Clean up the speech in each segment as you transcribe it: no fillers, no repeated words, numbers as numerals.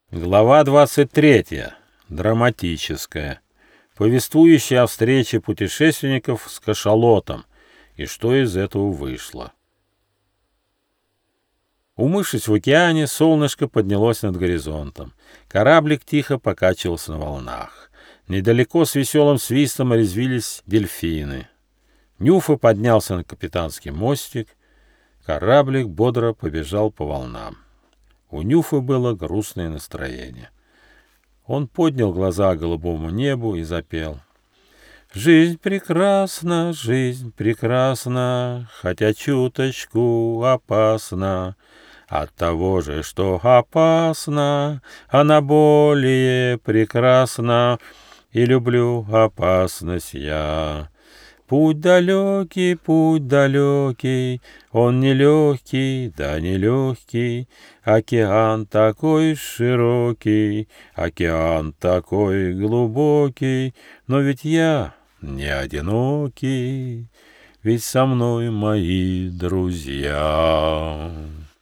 Глава 23. Драматическая. Повествующая о встрече путешественников с кашалотом и что из этого вышло. Умывшись в океане, солнышко поднялось над горизонтом. Кораблик тихо покачивался на волнах. Недалеко с веселым свистом резвились дельфины. Нюфа поднялся на капитанский мостик. Кораблик бодро побежал по волнам. У Нюфы было грустное настроение. Он поднял глаза к голубому небу и запел. Жизнь прекрасна, хотя чуточку опасна. От того же, что опасно, она более прекрасна, и люблю опасность я. Путь далекий, он нелегкий, да нелегкий. Океан такой широкий, океан такой глубокий. Но ведь я не одинокий, ведь со мной мои друзья.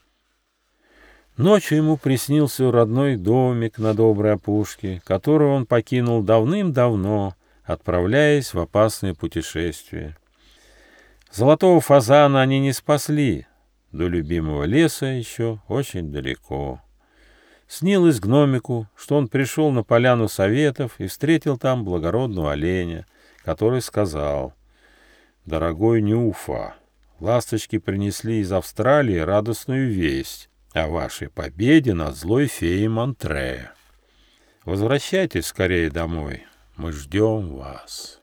Ночью ему приснился родной домик на доброй опушке, который он покинул давным-давно, отправляясь в опасное путешествие. Золотого фазана они не спасли, до любимого леса еще очень далеко. Снилось гномику, что он пришел на поляну советов и встретил там благородного оленя, который сказал: «Дорогой Нюфа, ласточки принесли из Австралии радостную весть о вашей победе над злой феей Монтре. Возвращайтесь скорее домой. Мы ждем вас».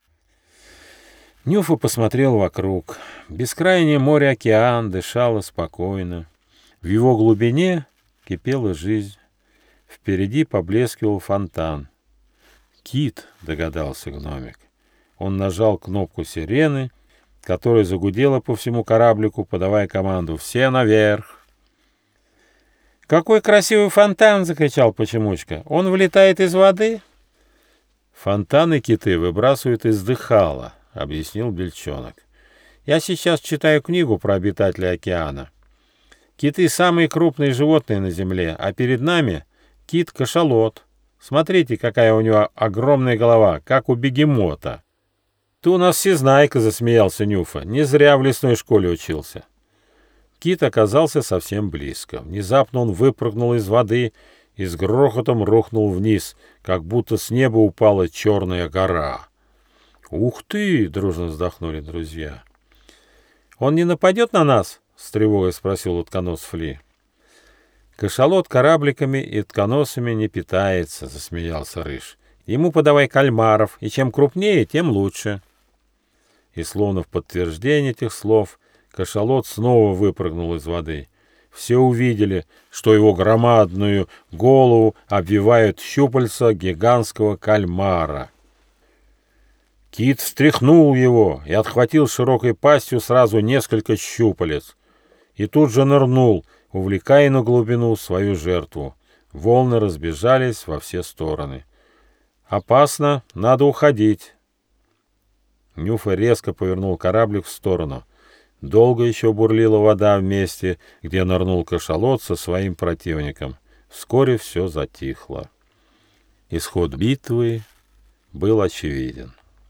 Нюфа посмотрел вокруг. Бескрайнее море-океан дышало спокойно. В его глубине кипела жизнь. Впереди поблескивал фонтан. «Кит», — догадался гномик. Он нажал кнопку сирены, которая загудела по всему кораблику, подавая команду «Все наверх!». «Какой красивый фонтан!» — закричал Почемучка. «Он вылетает из воды?» «Фонтаны киты выбрасывают из дыхала», — объяснил Бельчонок. «Я сейчас читаю книгу про обитателей океана. Киты — самые крупные животные на земле, а перед нами кит-кашалот. Смотрите, какая у него огромная голова, как у бегемота». «Ты у нас всезнайка», — засмеялся Нюфа. «Не зря в лесной школе учился». Кит оказался совсем близко. Внезапно он выпрыгнул из воды и с грохотом рухнул вниз, как будто с неба упала черная гора. «Ух ты!» — дружно вздохнули друзья. «Он не нападет на нас?» — с тревогой спросил утконос Фли. «Кашалот корабликами и утконосами не питается», — засмеялся Рыж. «Ему подавай кальмаров, и чем крупнее, тем лучше». И словно в подтверждение этих слов кашалот снова выпрыгнул из воды. Все увидели, что его громадную голову обвивают щупальца гигантского кальмара. Кит встряхнул его и отхватил широкой пастью сразу несколько щупалец. И тут же нырнул, увлекая на глубину свою жертву. Волны разбежались во все стороны. «Опасно, надо уходить». Нюфа резко повернул кораблик в сторону. Долго еще бурлила вода в месте, где нырнул кашалот со своим противником. Вскоре все затихло. Исход битвы был очевиден.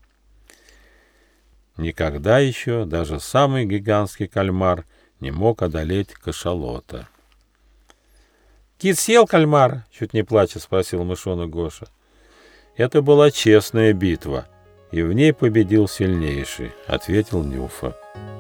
Никогда еще даже самый гигантский кальмар не мог одолеть кашалота. «Кит съел кальмар?» — чуть не плача спросил мышонок Гоша. «Это была честная битва, и в ней победил сильнейший», — ответил Нюфа.